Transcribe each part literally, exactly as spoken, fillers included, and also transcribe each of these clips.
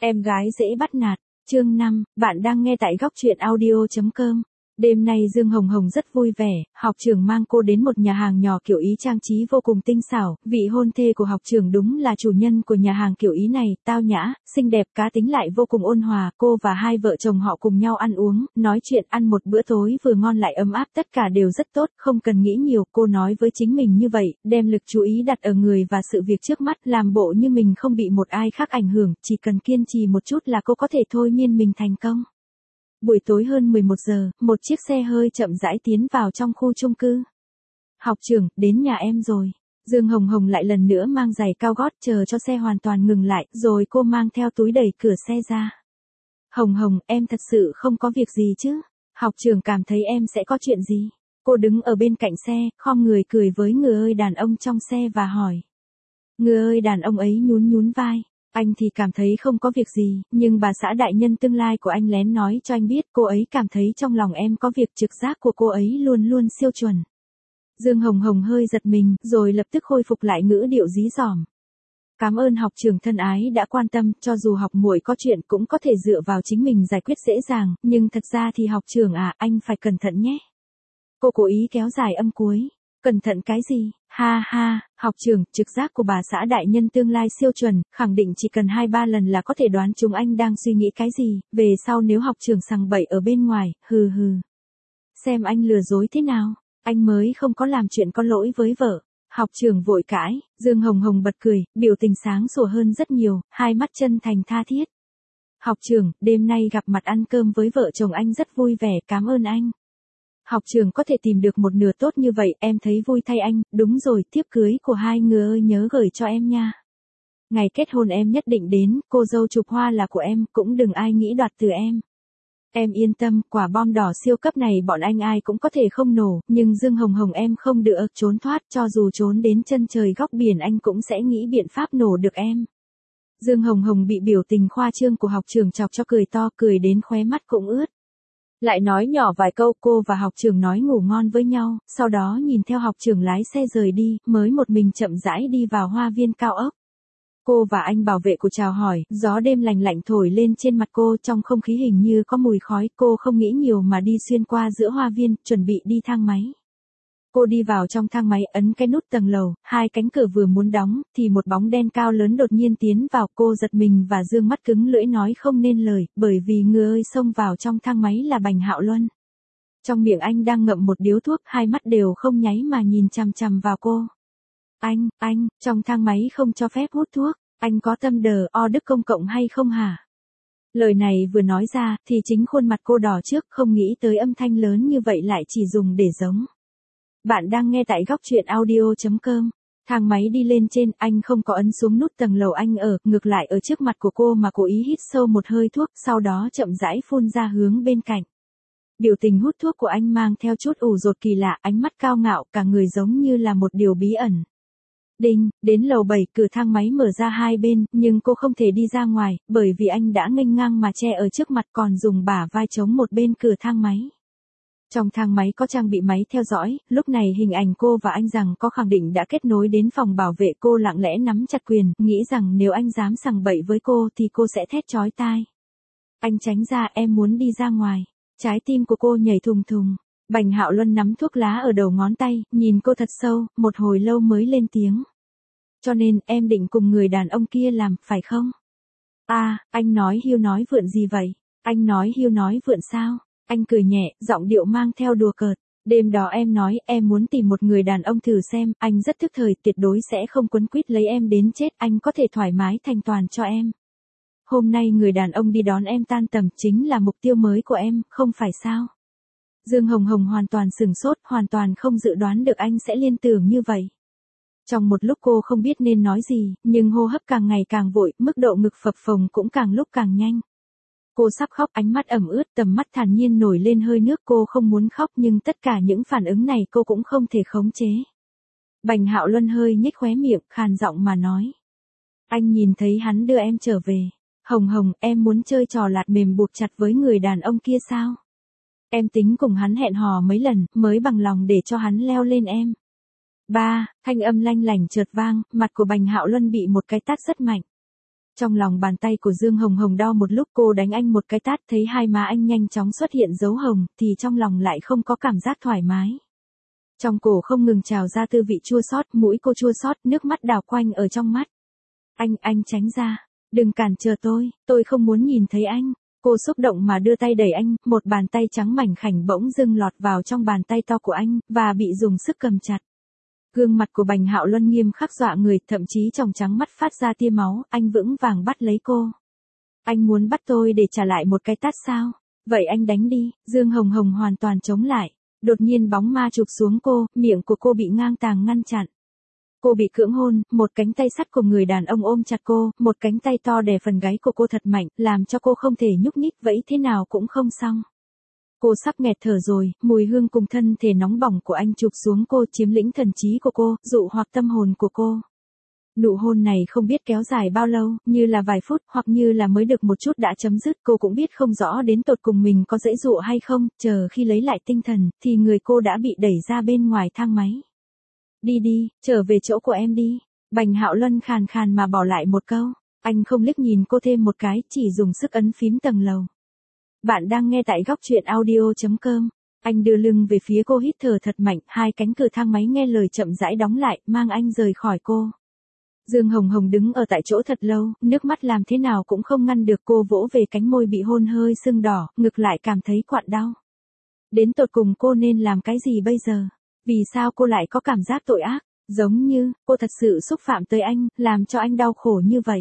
Em gái dễ bắt nạt, chương năm, bạn đang nghe tại góc truyện audio chấm com. Đêm nay Dương Hồng Hồng rất vui vẻ, học trưởng mang cô đến một nhà hàng nhỏ kiểu Ý trang trí vô cùng tinh xảo, vị hôn thê của học trưởng đúng là chủ nhân của nhà hàng kiểu Ý này, tao nhã, xinh đẹp, cá tính lại vô cùng ôn hòa, cô và hai vợ chồng họ cùng nhau ăn uống, nói chuyện, ăn một bữa tối vừa ngon lại ấm áp, tất cả đều rất tốt, không cần nghĩ nhiều, cô nói với chính mình như vậy, đem lực chú ý đặt ở người và sự việc trước mắt, làm bộ như mình không bị một ai khác ảnh hưởng, chỉ cần kiên trì một chút là cô có thể thôi miên mình thành công. Buổi tối hơn mười một giờ, một chiếc xe hơi chậm rãi tiến vào trong khu chung cư. Học trưởng, đến nhà em rồi. Dương Hồng Hồng lại lần nữa mang giày cao gót chờ cho xe hoàn toàn ngừng lại, rồi cô mang theo túi đẩy cửa xe ra. Hồng Hồng, em thật sự không có việc gì chứ? Học trưởng cảm thấy em sẽ có chuyện gì? Cô đứng ở bên cạnh xe, khom người cười với người ơi đàn ông trong xe và hỏi. Người ơi đàn ông ấy nhún nhún vai. Anh thì cảm thấy không có việc gì, nhưng bà xã đại nhân tương lai của anh lén nói cho anh biết cô ấy cảm thấy trong lòng em có việc, trực giác của cô ấy luôn luôn siêu chuẩn. Dương Hồng Hồng hơi giật mình, rồi lập tức khôi phục lại ngữ điệu dí dỏm. Cảm ơn học trưởng thân ái đã quan tâm, cho dù học muội có chuyện cũng có thể dựa vào chính mình giải quyết dễ dàng, nhưng thật ra thì học trưởng à, anh phải cẩn thận nhé. Cô cố ý kéo dài âm cuối. Cẩn thận cái gì? Ha ha, học trưởng, trực giác của bà xã đại nhân tương lai siêu chuẩn, khẳng định chỉ cần hai ba lần là có thể đoán chúng anh đang suy nghĩ cái gì, về sau nếu học trưởng sằng bậy ở bên ngoài, hừ hừ. Xem anh lừa dối thế nào, anh mới không có làm chuyện có lỗi với vợ. Học trưởng vội cãi, Dương Hồng Hồng bật cười, biểu tình sáng sủa hơn rất nhiều, hai mắt chân thành tha thiết. Học trưởng, đêm nay gặp mặt ăn cơm với vợ chồng anh rất vui vẻ, cảm ơn anh. Học trưởng có thể tìm được một nửa tốt như vậy, em thấy vui thay anh, đúng rồi, tiếp cưới của hai người ơi nhớ gửi cho em nha. Ngày kết hôn em nhất định đến, cô dâu chụp hoa là của em, cũng đừng ai nghĩ đoạt từ em. Em yên tâm, quả bom đỏ siêu cấp này bọn anh ai cũng có thể không nổ, nhưng Dương Hồng Hồng em không được trốn thoát, cho dù trốn đến chân trời góc biển anh cũng sẽ nghĩ biện pháp nổ được em. Dương Hồng Hồng bị biểu tình khoa trương của học trưởng chọc cho cười to, cười đến khóe mắt cũng ướt. Lại nói nhỏ vài câu, cô và học trưởng nói ngủ ngon với nhau, sau đó nhìn theo học trưởng lái xe rời đi, mới một mình chậm rãi đi vào hoa viên cao ốc. Cô và anh bảo vệ của chào hỏi, gió đêm lành lạnh thổi lên trên mặt cô, trong không khí hình như có mùi khói, cô không nghĩ nhiều mà đi xuyên qua giữa hoa viên, chuẩn bị đi thang máy. Cô đi vào trong thang máy, ấn cái nút tầng lầu, hai cánh cửa vừa muốn đóng, thì một bóng đen cao lớn đột nhiên tiến vào, cô giật mình và dương mắt cứng lưỡi nói không nên lời, bởi vì người ơi xông vào trong thang máy là Bành Hạo Luân. Trong miệng anh đang ngậm một điếu thuốc, hai mắt đều không nháy mà nhìn chằm chằm vào cô. Anh, anh, trong thang máy không cho phép hút thuốc, anh có tâm đờ, o đức công cộng hay không hả? Lời này vừa nói ra, thì chính khuôn mặt cô đỏ trước, không nghĩ tới âm thanh lớn như vậy lại chỉ dùng để giống. Bạn đang nghe tại góc truyện audio chấm com. Thang máy đi lên trên, anh không có ấn xuống nút tầng lầu anh ở, ngược lại ở trước mặt của cô mà cố ý hít sâu một hơi thuốc, sau đó chậm rãi phun ra hướng bên cạnh. Biểu tình hút thuốc của anh mang theo chút ủ rột kỳ lạ, ánh mắt cao ngạo, cả người giống như là một điều bí ẩn. Đinh, đến lầu bảy, cửa thang máy mở ra hai bên, nhưng cô không thể đi ra ngoài, bởi vì anh đã nghênh ngang mà che ở trước mặt còn dùng bả vai chống một bên cửa thang máy. Trong thang máy có trang bị máy theo dõi, lúc này hình ảnh cô và anh rằng có khẳng định đã kết nối đến phòng bảo vệ, cô lặng lẽ nắm chặt quyền, nghĩ rằng nếu anh dám sằng bậy với cô thì cô sẽ thét chói tai. Anh tránh ra, em muốn đi ra ngoài. Trái tim của cô nhảy thùng thùng. Bành Hạo Luân nắm thuốc lá ở đầu ngón tay, nhìn cô thật sâu, một hồi lâu mới lên tiếng. Cho nên, em định cùng người đàn ông kia làm, phải không? À, anh nói hiu nói vượn gì vậy? Anh nói hiu nói vượn sao? Anh cười nhẹ, giọng điệu mang theo đùa cợt. Đêm đó em nói, em muốn tìm một người đàn ông thử xem, anh rất thức thời, tuyệt đối sẽ không quấn quýt lấy em đến chết, anh có thể thoải mái thành toàn cho em. Hôm nay người đàn ông đi đón em tan tầm chính là mục tiêu mới của em, không phải sao? Dương Hồng Hồng hoàn toàn sửng sốt, hoàn toàn không dự đoán được anh sẽ liên tưởng như vậy. Trong một lúc cô không biết nên nói gì, nhưng hô hấp càng ngày càng vội, mức độ ngực phập phồng cũng càng lúc càng nhanh. Cô sắp khóc, ánh mắt ẩm ướt, tầm mắt thản nhiên nổi lên hơi nước, cô không muốn khóc nhưng tất cả những phản ứng này cô cũng không thể khống chế. Bành Hạo Luân hơi nhếch khóe miệng, khàn giọng mà nói. Anh nhìn thấy hắn đưa em trở về. Hồng Hồng, em muốn chơi trò lạt mềm buộc chặt với người đàn ông kia sao? Em tính cùng hắn hẹn hò mấy lần, mới bằng lòng để cho hắn leo lên em. Ba, thanh âm lanh lảnh chợt vang, mặt của Bành Hạo Luân bị một cái tát rất mạnh. Trong lòng bàn tay của Dương Hồng Hồng đau một lúc, cô đánh anh một cái tát, thấy hai má anh nhanh chóng xuất hiện dấu hồng, thì trong lòng lại không có cảm giác thoải mái. Trong cổ không ngừng trào ra tư vị chua xót, mũi cô chua xót, nước mắt đào quanh ở trong mắt. Anh, anh tránh ra, đừng cản trở tôi, tôi không muốn nhìn thấy anh. Cô xúc động mà đưa tay đẩy anh, một bàn tay trắng mảnh khảnh bỗng dưng lọt vào trong bàn tay to của anh, và bị dùng sức cầm chặt. Gương mặt của Bành Hạo Luân nghiêm khắc dọa người, thậm chí tròng trắng mắt phát ra tia máu, anh vững vàng bắt lấy cô. Anh muốn bắt tôi để trả lại một cái tát sao? Vậy anh đánh đi. Dương Hồng Hồng hoàn toàn chống lại. Đột nhiên bóng ma chụp xuống cô, miệng của cô bị ngang tàng ngăn chặn. Cô bị cưỡng hôn, một cánh tay sắt của người đàn ông ôm chặt cô, một cánh tay to đè phần gáy của cô thật mạnh, làm cho cô không thể nhúc nhích, vẫy thế nào cũng không xong. Cô sắp nghẹt thở rồi, mùi hương cùng thân thể nóng bỏng của anh chụp xuống cô, chiếm lĩnh thần trí của cô, dụ hoặc tâm hồn của cô. Nụ hôn này không biết kéo dài bao lâu, như là vài phút, hoặc như là mới được một chút đã chấm dứt, cô cũng biết không rõ đến tột cùng mình có dễ dụ hay không, chờ khi lấy lại tinh thần, thì người cô đã bị đẩy ra bên ngoài thang máy. Đi đi, trở về chỗ của em đi. Bành Hạo Luân khàn khàn mà bỏ lại một câu. Anh không liếc nhìn cô thêm một cái, chỉ dùng sức ấn phím tầng lầu. Bạn đang nghe tại góc truyện audio chấm com. Anh đưa lưng về phía cô, hít thở thật mạnh, hai cánh cửa thang máy nghe lời chậm rãi đóng lại, mang anh rời khỏi cô. Dương Hồng Hồng đứng ở tại chỗ thật lâu, nước mắt làm thế nào cũng không ngăn được, cô vỗ về cánh môi bị hôn hơi sưng đỏ, ngực lại cảm thấy quặn đau. Đến tột cùng cô nên làm cái gì bây giờ? Vì sao cô lại có cảm giác tội ác, giống như cô thật sự xúc phạm tới anh, làm cho anh đau khổ như vậy?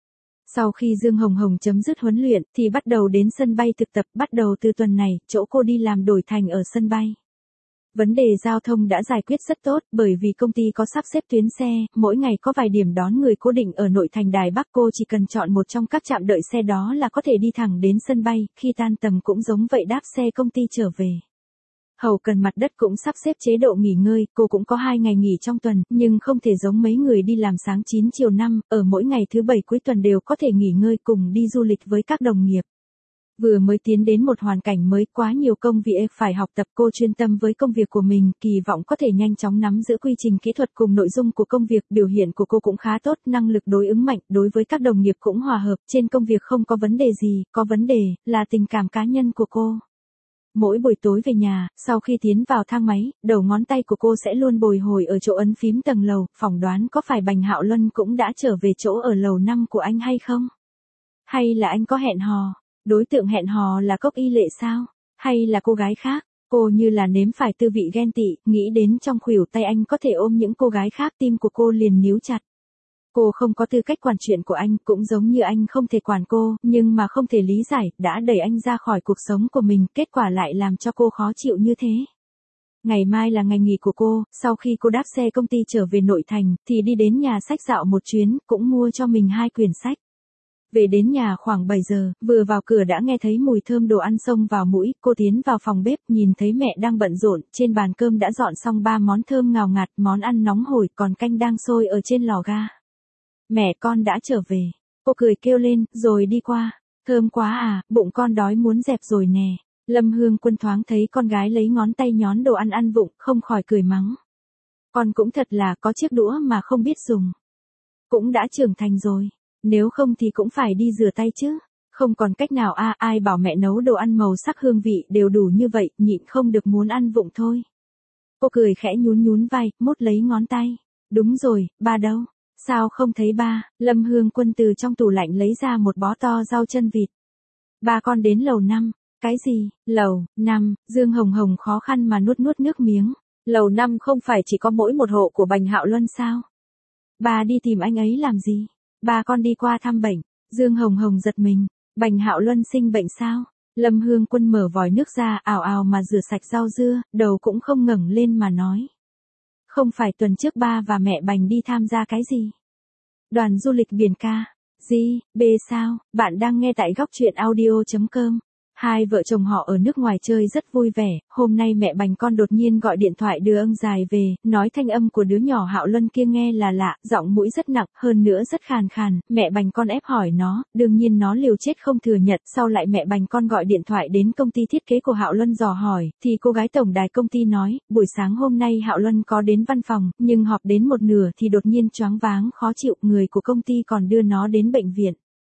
Sau khi Dương Hồng Hồng chấm dứt huấn luyện, thì bắt đầu đến sân bay thực tập, bắt đầu từ tuần này, chỗ cô đi làm đổi thành ở sân bay. Vấn đề giao thông đã giải quyết rất tốt, bởi vì công ty có sắp xếp tuyến xe, mỗi ngày có vài điểm đón người cố định ở nội thành Đài Bắc, cô chỉ cần chọn một trong các trạm đợi xe đó là có thể đi thẳng đến sân bay, khi tan tầm cũng giống vậy đáp xe công ty trở về. Hậu cần mặt đất cũng sắp xếp chế độ nghỉ ngơi, cô cũng có hai ngày nghỉ trong tuần, nhưng không thể giống mấy người đi làm sáng chín chiều năm, ở mỗi ngày thứ bảy cuối tuần đều có thể nghỉ ngơi cùng đi du lịch với các đồng nghiệp. Vừa mới tiến đến một hoàn cảnh mới, quá nhiều công việc phải học tập, cô chuyên tâm với công việc của mình, kỳ vọng có thể nhanh chóng nắm giữ quy trình kỹ thuật cùng nội dung của công việc, biểu hiện của cô cũng khá tốt, năng lực đối ứng mạnh, đối với các đồng nghiệp cũng hòa hợp, trên công việc không có vấn đề gì, có vấn đề là tình cảm cá nhân của cô. Mỗi buổi tối về nhà, sau khi tiến vào thang máy, đầu ngón tay của cô sẽ luôn bồi hồi ở chỗ ấn phím tầng lầu, phỏng đoán có phải Bành Hạo Luân cũng đã trở về chỗ ở lầu năm của anh hay không? Hay là anh có hẹn hò? Đối tượng hẹn hò là Cốc Y Lệ sao? Hay là cô gái khác? Cô như là nếm phải tư vị ghen tị, nghĩ đến trong khuỷu tay anh có thể ôm những cô gái khác, tim của cô liền níu chặt. Cô không có tư cách quản chuyện của anh, cũng giống như anh không thể quản cô, nhưng mà không thể lý giải, đã đẩy anh ra khỏi cuộc sống của mình, kết quả lại làm cho cô khó chịu như thế. Ngày mai là ngày nghỉ của cô, sau khi cô đáp xe công ty trở về nội thành, thì đi đến nhà sách dạo một chuyến, cũng mua cho mình hai quyển sách. Về đến nhà khoảng bảy giờ, vừa vào cửa đã nghe thấy mùi thơm đồ ăn xông vào mũi, cô tiến vào phòng bếp, nhìn thấy mẹ đang bận rộn, trên bàn cơm đã dọn xong ba món thơm ngào ngạt, món ăn nóng hổi, còn canh đang sôi ở trên lò ga. Mẹ con đã trở về. Cô cười kêu lên, rồi đi qua. Thơm quá à, bụng con đói muốn dẹp rồi nè. Lâm Hương Quân thoáng thấy con gái lấy ngón tay nhón đồ ăn ăn vụng, không khỏi cười mắng. Con cũng thật là có chiếc đũa mà không biết dùng. Cũng đã trưởng thành rồi. Nếu không thì cũng phải đi rửa tay chứ. Không còn cách nào a à, ai bảo mẹ nấu đồ ăn màu sắc hương vị đều đủ như vậy, nhịn không được muốn ăn vụng thôi. Cô cười khẽ nhún nhún vai, mút lấy ngón tay. Đúng rồi, ba đâu? Sao không thấy ba? Lâm Hương Quân từ trong tủ lạnh lấy ra một bó to rau chân vịt. Ba con đến lầu năm. Cái gì? Lầu năm? Dương Hồng Hồng khó khăn mà nuốt nuốt nước miếng. Lầu năm không phải chỉ có mỗi một hộ của Bành Hạo Luân sao? Ba đi tìm anh ấy làm gì? Ba con đi qua thăm bệnh. Dương Hồng Hồng giật mình. Bành Hạo Luân sinh bệnh sao? Lâm Hương Quân mở vòi nước ra, ào ào mà rửa sạch rau dưa, đầu cũng không ngẩng lên mà nói. Không phải tuần trước ba và mẹ Bành đi tham gia cái gì? Đoàn du lịch biển ca. Gì, B sao? Bạn đang nghe tại góc truyện audio chấm com. Hai vợ chồng họ ở nước ngoài chơi rất vui vẻ, hôm nay mẹ Bành con đột nhiên gọi điện thoại đưa ông dài về, nói thanh âm của đứa nhỏ Hạo Luân kia nghe là lạ, giọng mũi rất nặng, hơn nữa rất khàn khàn, mẹ Bành con ép hỏi nó, đương nhiên nó liều chết không thừa nhận, sau lại mẹ Bành con gọi điện thoại đến công ty thiết kế của Hạo Luân dò hỏi, thì cô gái tổng đài công ty nói, buổi sáng hôm nay Hạo Luân có đến văn phòng, nhưng họp đến một nửa thì đột nhiên choáng váng khó chịu, người của công ty còn đưa nó đến bệnh viện.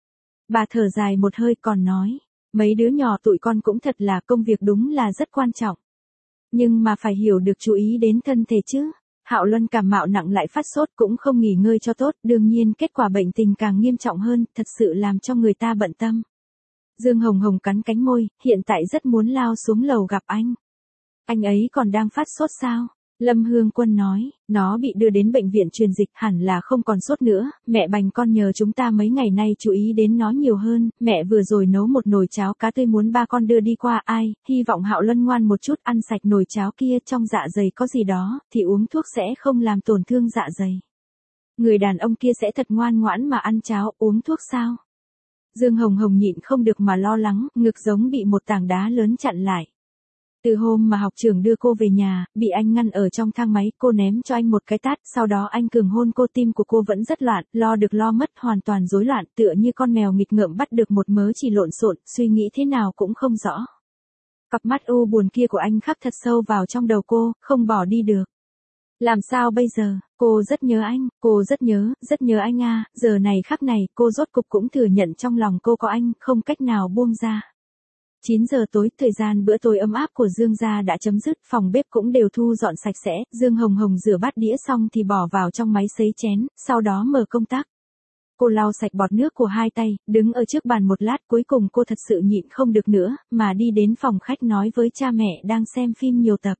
Bà thở dài một hơi còn nói, mấy đứa nhỏ tụi con cũng thật là công việc đúng là rất quan trọng. Nhưng mà phải hiểu được chú ý đến thân thể chứ. Hạo Luân cảm mạo nặng lại phát sốt cũng không nghỉ ngơi cho tốt, đương nhiên kết quả bệnh tình càng nghiêm trọng hơn, thật sự làm cho người ta bận tâm. Dương Hồng Hồng cắn cánh môi, hiện tại rất muốn lao xuống lầu gặp anh. Anh ấy còn đang phát sốt sao? Lâm Hương Quân nói, nó bị đưa đến bệnh viện truyền dịch hẳn là không còn sốt nữa, mẹ bành con nhờ chúng ta mấy ngày nay chú ý đến nó nhiều hơn, mẹ vừa rồi nấu một nồi cháo cá tươi muốn ba con đưa đi qua ai, hy vọng Hạo Luân ngoan một chút ăn sạch nồi cháo kia trong dạ dày có gì đó, thì uống thuốc sẽ không làm tổn thương dạ dày. Người đàn ông kia sẽ thật ngoan ngoãn mà ăn cháo, uống thuốc sao? Dương Hồng Hồng nhịn không được mà lo lắng, ngực giống bị một tảng đá lớn chặn lại. Từ hôm mà học trưởng đưa cô về nhà, bị anh ngăn ở trong thang máy, cô ném cho anh một cái tát, sau đó anh cường hôn cô, tim của cô vẫn rất loạn, lo được lo mất, hoàn toàn rối loạn, tựa như con mèo nghịch ngợm bắt được một mớ chỉ lộn xộn, suy nghĩ thế nào cũng không rõ. Cặp mắt u buồn kia của anh khắc thật sâu vào trong đầu cô, không bỏ đi được. Làm sao bây giờ, cô rất nhớ anh, cô rất nhớ, rất nhớ anh à, giờ này khắc này, cô rốt cục cũng thừa nhận trong lòng cô có anh, không cách nào buông ra. chín giờ tối, thời gian bữa tối ấm áp của Dương gia đã chấm dứt, phòng bếp cũng đều thu dọn sạch sẽ, Dương Hồng Hồng rửa bát đĩa xong thì bỏ vào trong máy sấy chén, sau đó mở công tắc. Cô lau sạch bọt nước của hai tay, đứng ở trước bàn một lát, cuối cùng cô thật sự nhịn không được nữa, mà đi đến phòng khách nói với cha mẹ đang xem phim nhiều tập.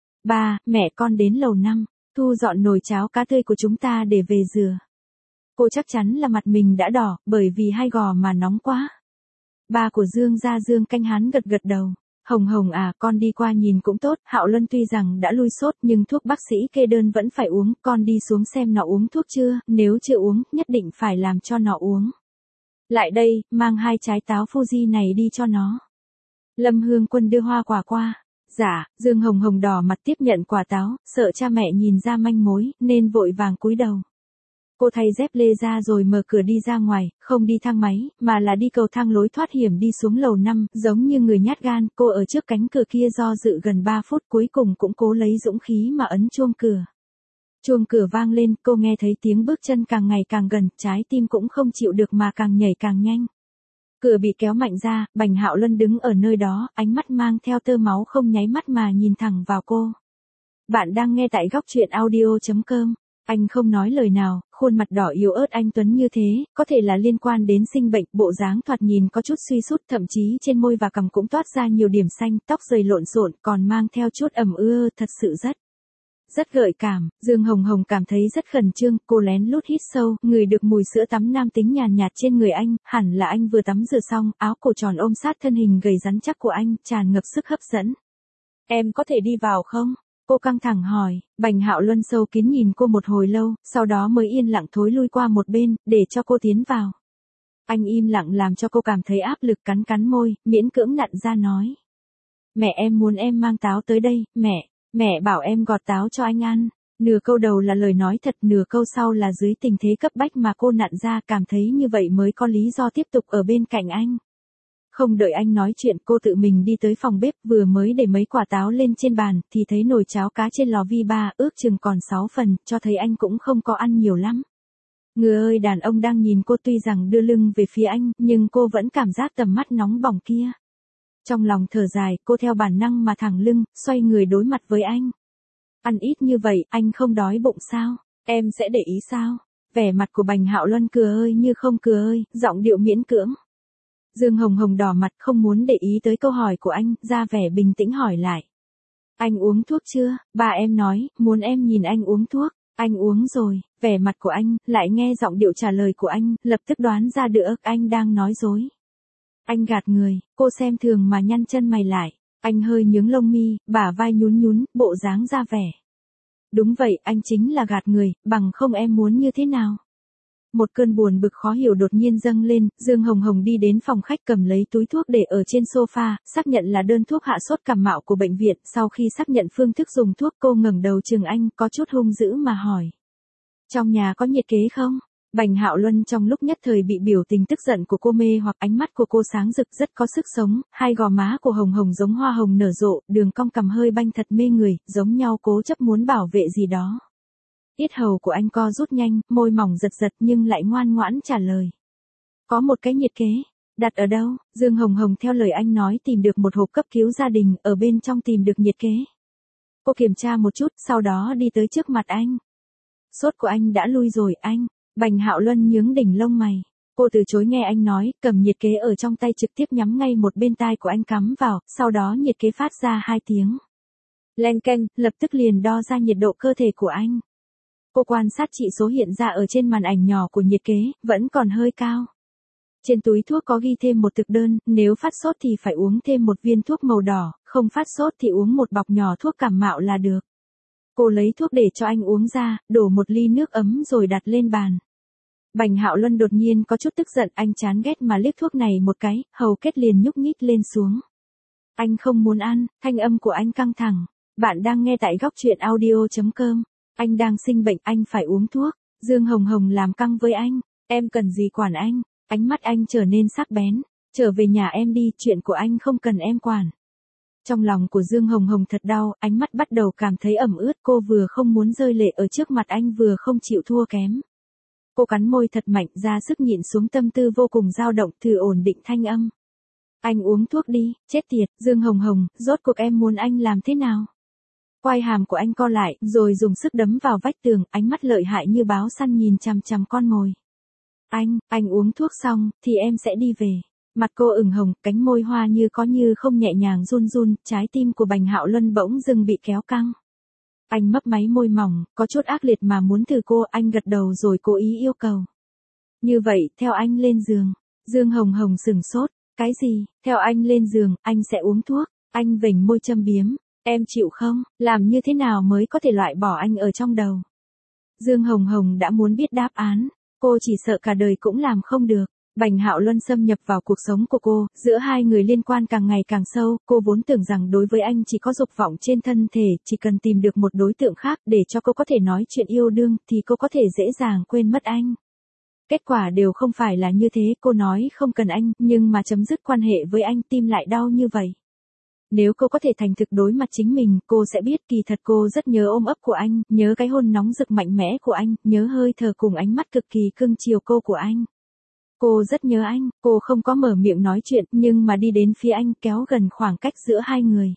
Ba, mẹ con đến lầu năm, thu dọn nồi cháo cá tươi của chúng ta để về rửa. Cô chắc chắn là mặt mình đã đỏ, bởi vì hai gò mà nóng quá. Ba của Dương gia Dương Canh Hán gật gật đầu. Hồng Hồng à, con đi qua nhìn cũng tốt, Hạo Luân tuy rằng đã lui sốt nhưng thuốc bác sĩ kê đơn vẫn phải uống, con đi xuống xem nó uống thuốc chưa, nếu chưa uống, nhất định phải làm cho nó uống. Lại đây, mang hai trái táo Fuji này đi cho nó. Lâm Hương Quân đưa hoa quả qua. Dạ, Dương Hồng Hồng đỏ mặt tiếp nhận quả táo, sợ cha mẹ nhìn ra manh mối, nên vội vàng cúi đầu. Cô thay dép lê ra rồi mở cửa đi ra ngoài, không đi thang máy, mà là đi cầu thang lối thoát hiểm đi xuống lầu năm, giống như người nhát gan, cô ở trước cánh cửa kia do dự gần ba phút cuối cùng cũng cố lấy dũng khí mà ấn chuông cửa. Chuông cửa vang lên, cô nghe thấy tiếng bước chân càng ngày càng gần, trái tim cũng không chịu được mà càng nhảy càng nhanh. Cửa bị kéo mạnh ra, Bành Hạo Luân đứng ở nơi đó, ánh mắt mang theo tơ máu không nháy mắt mà nhìn thẳng vào cô. Bạn đang nghe tại góc truyện audio chấm com. Anh không nói lời nào, khuôn mặt đỏ yếu ớt anh tuấn như thế, có thể là liên quan đến sinh bệnh, bộ dáng thoạt nhìn có chút suy sút, thậm chí trên môi và cằm cũng toát ra nhiều điểm xanh, tóc dày lộn xộn, còn mang theo chút ẩm ưa, thật sự rất, rất gợi cảm. Dương Hồng Hồng cảm thấy rất khẩn trương, cô lén lút hít sâu, ngửi được mùi sữa tắm nam tính nhàn nhạt, nhạt trên người anh, hẳn là anh vừa tắm rửa xong, áo cổ tròn ôm sát thân hình gầy rắn chắc của anh, tràn ngập sức hấp dẫn. Em có thể đi vào không? Cô căng thẳng hỏi. Bành Hạo Luân sâu kín nhìn cô một hồi lâu, sau đó mới yên lặng thối lui qua một bên, để cho cô tiến vào. Anh im lặng làm cho cô cảm thấy áp lực, cắn cắn môi, miễn cưỡng nặn ra nói. Mẹ em muốn em mang táo tới đây, mẹ, mẹ bảo em gọt táo cho anh ăn. Nửa câu đầu là lời nói thật, nửa câu sau là dưới tình thế cấp bách mà cô nặn ra, cảm thấy như vậy mới có lý do tiếp tục ở bên cạnh anh. Không đợi anh nói chuyện, cô tự mình đi tới phòng bếp, vừa mới để mấy quả táo lên trên bàn, thì thấy nồi cháo cá trên lò vi ba, ước chừng còn sáu phần, cho thấy anh cũng không có ăn nhiều lắm. Người ơi, đàn ông đang nhìn cô tuy rằng đưa lưng về phía anh, nhưng cô vẫn cảm giác tầm mắt nóng bỏng kia. Trong lòng thở dài, cô theo bản năng mà thẳng lưng, xoay người đối mặt với anh. Ăn ít như vậy, anh không đói bụng sao? Em sẽ để ý sao? Vẻ mặt của Bành Hạo Luân cười ơi như không cười ơi, giọng điệu miễn cưỡng. Dương Hồng Hồng đỏ mặt không muốn để ý tới câu hỏi của anh, ra vẻ bình tĩnh hỏi lại. Anh uống thuốc chưa? Ba em nói, muốn em nhìn anh uống thuốc. Anh uống rồi, vẻ mặt của anh, lại nghe giọng điệu trả lời của anh, lập tức đoán ra được anh đang nói dối. Anh gạt người, cô xem thường mà nhăn chân mày lại. Anh hơi nhướng lông mi, bả vai nhún nhún, bộ dáng ra vẻ. Đúng vậy, anh chính là gạt người, bằng không em muốn như thế nào? Một cơn buồn bực khó hiểu đột nhiên dâng lên, Dương Hồng Hồng đi đến phòng khách cầm lấy túi thuốc để ở trên sofa, xác nhận là đơn thuốc hạ sốt cảm mạo của bệnh viện, sau khi xác nhận phương thức dùng thuốc cô ngẩng đầu chừng anh, có chút hung dữ mà hỏi. Trong nhà có nhiệt kế không? Bành Hạo Luân trong lúc nhất thời bị biểu tình tức giận của cô mê hoặc ánh mắt của cô sáng rực rất có sức sống, hai gò má của Hồng Hồng giống hoa hồng nở rộ, đường cong cằm hơi banh thật mê người, giống nhau cố chấp muốn bảo vệ gì đó. Yết hầu của anh co rút nhanh, môi mỏng giật giật nhưng lại ngoan ngoãn trả lời. Có một cái nhiệt kế. Đặt ở đâu? Dương Hồng Hồng theo lời anh nói tìm được một hộp cấp cứu gia đình, ở bên trong tìm được nhiệt kế. Cô kiểm tra một chút, sau đó đi tới trước mặt anh. Sốt của anh đã lui rồi anh. Bành Hạo Luân nhướng đỉnh lông mày. Cô từ chối nghe anh nói, cầm nhiệt kế ở trong tay trực tiếp nhắm ngay một bên tai của anh cắm vào, sau đó nhiệt kế phát ra hai tiếng. Len keng, lập tức liền đo ra nhiệt độ cơ thể của anh. Cô quan sát chỉ số hiện ra ở trên màn ảnh nhỏ của nhiệt kế, vẫn còn hơi cao. Trên túi thuốc có ghi thêm một thực đơn, nếu phát sốt thì phải uống thêm một viên thuốc màu đỏ, không phát sốt thì uống một bọc nhỏ thuốc cảm mạo là được. Cô lấy thuốc để cho anh uống ra, đổ một ly nước ấm rồi đặt lên bàn. Bành Hạo Luân đột nhiên có chút tức giận, anh chán ghét mà liếc thuốc này một cái, hầu kết liền nhúc nhích lên xuống. Anh không muốn ăn, thanh âm của anh căng thẳng. Bạn đang nghe tại góc truyện audio chấm com. Anh đang sinh bệnh, anh phải uống thuốc. Dương Hồng Hồng làm căng với anh. Em cần gì quản anh? Ánh mắt anh trở nên sắc bén. Trở về nhà em đi, chuyện của anh không cần em quản. Trong lòng của Dương Hồng Hồng thật đau, ánh mắt bắt đầu cảm thấy ẩm ướt, cô vừa không muốn rơi lệ ở trước mặt anh vừa không chịu thua kém. Cô cắn môi thật mạnh, ra sức nhịn xuống tâm tư vô cùng dao động, thử ổn định thanh âm. Anh uống thuốc đi, chết tiệt, Dương Hồng Hồng, rốt cuộc em muốn anh làm thế nào? Quai hàm của anh co lại, rồi dùng sức đấm vào vách tường, ánh mắt lợi hại như báo săn nhìn chằm chằm con mồi. Anh, anh uống thuốc xong, thì em sẽ đi về. Mặt cô ửng hồng, cánh môi hoa như có như không nhẹ nhàng run run, trái tim của Bành Hạo Luân bỗng dưng bị kéo căng. Anh mấp máy môi mỏng, có chút ác liệt mà muốn thử cô, anh gật đầu rồi cố ý yêu cầu. Như vậy, theo anh lên giường. Dương Hồng Hồng sừng sốt, cái gì, theo anh lên giường, anh sẽ uống thuốc, anh vểnh môi châm biếm, em chịu không, làm như thế nào mới có thể loại bỏ anh ở trong đầu. Dương Hồng Hồng đã muốn biết đáp án, cô chỉ sợ cả đời cũng làm không được. Bành Hạo Luân xâm nhập vào cuộc sống của cô, giữa hai người liên quan càng ngày càng sâu, cô vốn tưởng rằng đối với anh chỉ có dục vọng trên thân thể, chỉ cần tìm được một đối tượng khác để cho cô có thể nói chuyện yêu đương thì cô có thể dễ dàng quên mất anh. Kết quả đều không phải là như thế, cô nói không cần anh, nhưng mà chấm dứt quan hệ với anh tim lại đau như vậy. Nếu cô có thể thành thực đối mặt chính mình, cô sẽ biết kỳ thật cô rất nhớ ôm ấp của anh, nhớ cái hôn nóng rực mạnh mẽ của anh, nhớ hơi thở cùng ánh mắt cực kỳ cưng chiều cô của anh. Cô rất nhớ anh, cô không có mở miệng nói chuyện, nhưng mà đi đến phía anh kéo gần khoảng cách giữa hai người.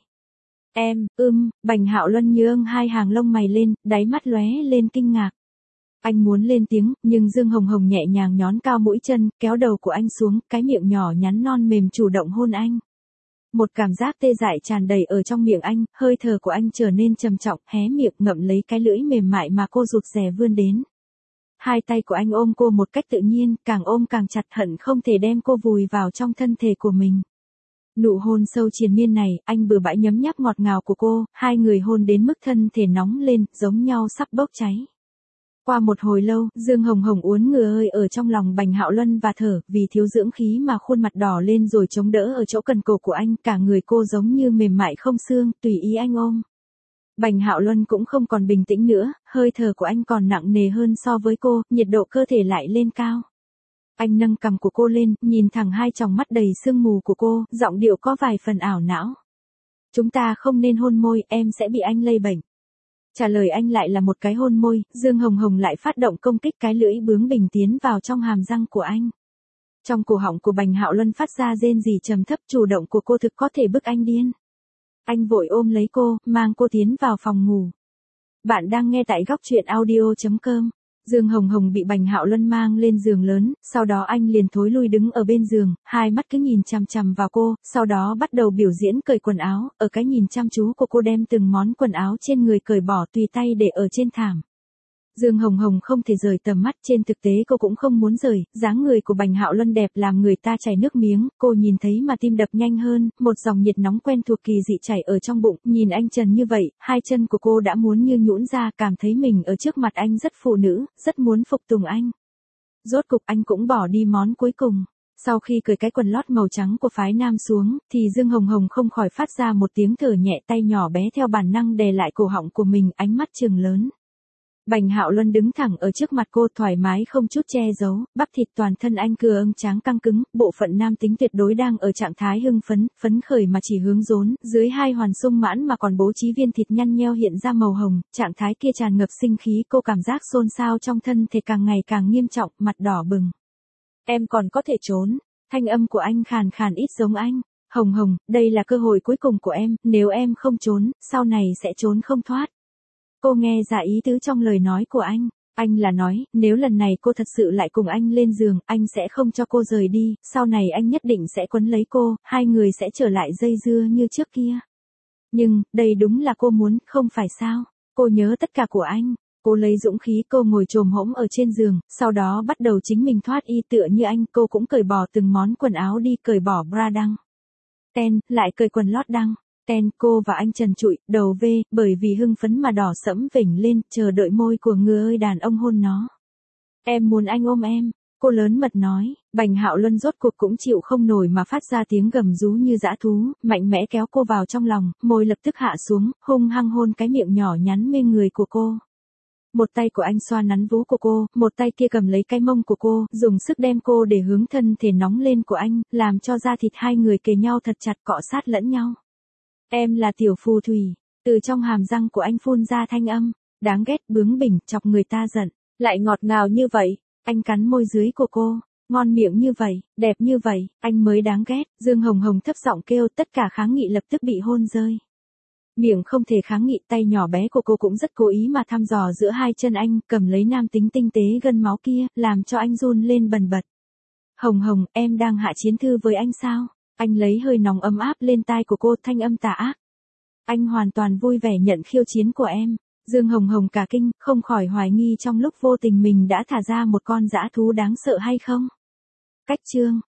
Em, ưm, Bành Hạo Luân nhướng hai hàng lông mày lên, đáy mắt lóe lên kinh ngạc. Anh muốn lên tiếng, nhưng Dương Hồng Hồng nhẹ nhàng nhón cao mũi chân, kéo đầu của anh xuống, cái miệng nhỏ nhắn non mềm chủ động hôn anh. Một cảm giác tê dại tràn đầy ở trong miệng anh, hơi thở của anh trở nên trầm trọng, hé miệng ngậm lấy cái lưỡi mềm mại mà cô rụt rè vươn đến. Hai tay của anh ôm cô một cách tự nhiên, càng ôm càng chặt, hận không thể đem cô vùi vào trong thân thể của mình. Nụ hôn sâu triền miên này, anh bừa bãi nhấm nháp ngọt ngào của cô, hai người hôn đến mức thân thể nóng lên, giống nhau sắp bốc cháy. Qua một hồi lâu, Dương Hồng Hồng uốn ngửa ơi ở trong lòng Bành Hạo Luân và thở, vì thiếu dưỡng khí mà khuôn mặt đỏ lên rồi chống đỡ ở chỗ cần cổ của anh, cả người cô giống như mềm mại không xương, tùy ý anh ôm. Bành Hạo Luân cũng không còn bình tĩnh nữa, hơi thở của anh còn nặng nề hơn so với cô, nhiệt độ cơ thể lại lên cao. Anh nâng cằm của cô lên, nhìn thẳng hai tròng mắt đầy sương mù của cô, giọng điệu có vài phần ảo não. Chúng ta không nên hôn môi, em sẽ bị anh lây bệnh. Trả lời anh lại là một cái hôn môi, Dương Hồng Hồng lại phát động công kích, cái lưỡi bướng bỉnh tiến vào trong hàm răng của anh. Trong cổ họng của Bành Hạo Luân phát ra rên rỉ trầm thấp, chủ động của cô thực có thể bức anh điên. Anh vội ôm lấy cô, mang cô tiến vào phòng ngủ. Bạn đang nghe tại góc truyện audio chấm com. Dương Hồng Hồng bị Bành Hạo Luân mang lên giường lớn, sau đó anh liền thối lui đứng ở bên giường, hai mắt cứ nhìn chằm chằm vào cô, sau đó bắt đầu biểu diễn cởi quần áo, ở cái nhìn chăm chú của cô đem từng món quần áo trên người cởi bỏ tùy tay để ở trên thảm. Dương Hồng Hồng không thể rời tầm mắt, trên thực tế cô cũng không muốn rời, dáng người của Bành Hạo Luân đẹp làm người ta chảy nước miếng, cô nhìn thấy mà tim đập nhanh hơn, một dòng nhiệt nóng quen thuộc kỳ dị chảy ở trong bụng, nhìn anh trần như vậy, hai chân của cô đã muốn như nhũn ra, cảm thấy mình ở trước mặt anh rất phụ nữ, rất muốn phục tùng anh. Rốt cục anh cũng bỏ đi món cuối cùng. Sau khi cởi cái quần lót màu trắng của phái nam xuống, thì Dương Hồng Hồng không khỏi phát ra một tiếng thở nhẹ, tay nhỏ bé theo bản năng đè lại cổ họng của mình, ánh mắt trừng lớn. Bành Hạo Luân đứng thẳng ở trước mặt cô, thoải mái không chút che giấu, bắp thịt toàn thân anh cưa ưng tráng căng cứng, bộ phận nam tính tuyệt đối đang ở trạng thái hưng phấn, phấn khởi mà chỉ hướng rốn, dưới hai hoàn sung mãn mà còn bố trí viên thịt nhăn nheo hiện ra màu hồng, trạng thái kia tràn ngập sinh khí, cô cảm giác xôn xao trong thân thể càng ngày càng nghiêm trọng, mặt đỏ bừng. Em còn có thể trốn. Thanh âm của anh khàn khàn ít giống anh. Hồng Hồng, đây là cơ hội cuối cùng của em, nếu em không trốn, sau này sẽ trốn không thoát. Cô nghe ra ý tứ trong lời nói của anh. Anh là nói, nếu lần này cô thật sự lại cùng anh lên giường, anh sẽ không cho cô rời đi, sau này anh nhất định sẽ quấn lấy cô, hai người sẽ trở lại dây dưa như trước kia. Nhưng, đây đúng là cô muốn, không phải sao? Cô nhớ tất cả của anh. Cô lấy dũng khí, cô ngồi chồm hỗn ở trên giường, sau đó bắt đầu chính mình thoát y tựa như anh, cô cũng cởi bỏ từng món quần áo đi, cởi bỏ bra đăng. Ten, lại cởi quần lót đăng. Ten, cô và anh trần trụi, đầu vê, bởi vì hưng phấn mà đỏ sẫm vểnh lên, chờ đợi môi của người ơi đàn ông hôn nó. Em muốn anh ôm em. Cô lớn mật nói, Bành Hạo Luân rốt cuộc cũng chịu không nổi mà phát ra tiếng gầm rú như dã thú, mạnh mẽ kéo cô vào trong lòng, môi lập tức hạ xuống, hung hăng hôn cái miệng nhỏ nhắn mê người của cô. Một tay của anh xoa nắn vú của cô, một tay kia cầm lấy cái mông của cô, dùng sức đem cô để hướng thân thể nóng lên của anh, làm cho da thịt hai người kề nhau thật chặt cọ sát lẫn nhau. Em là tiểu phù thủy, từ trong hàm răng của anh phun ra thanh âm, đáng ghét bướng bỉnh chọc người ta giận, lại ngọt ngào như vậy, anh cắn môi dưới của cô, ngon miệng như vậy, đẹp như vậy, anh mới đáng ghét, Dương Hồng Hồng thấp giọng kêu tất cả kháng nghị lập tức bị hôn rơi. Miệng không thể kháng nghị tay nhỏ bé của cô cũng rất cố ý mà thăm dò giữa hai chân anh, cầm lấy nam tính tinh tế gân máu kia, làm cho anh run lên bần bật. Hồng Hồng, em đang hạ chiến thư với anh sao? Anh lấy hơi nóng ấm áp lên tai của cô, thanh âm tà ác. Anh hoàn toàn vui vẻ nhận khiêu chiến của em. Dương Hồng Hồng cả kinh, không khỏi hoài nghi trong lúc vô tình mình đã thả ra một con dã thú đáng sợ hay không. Cách chương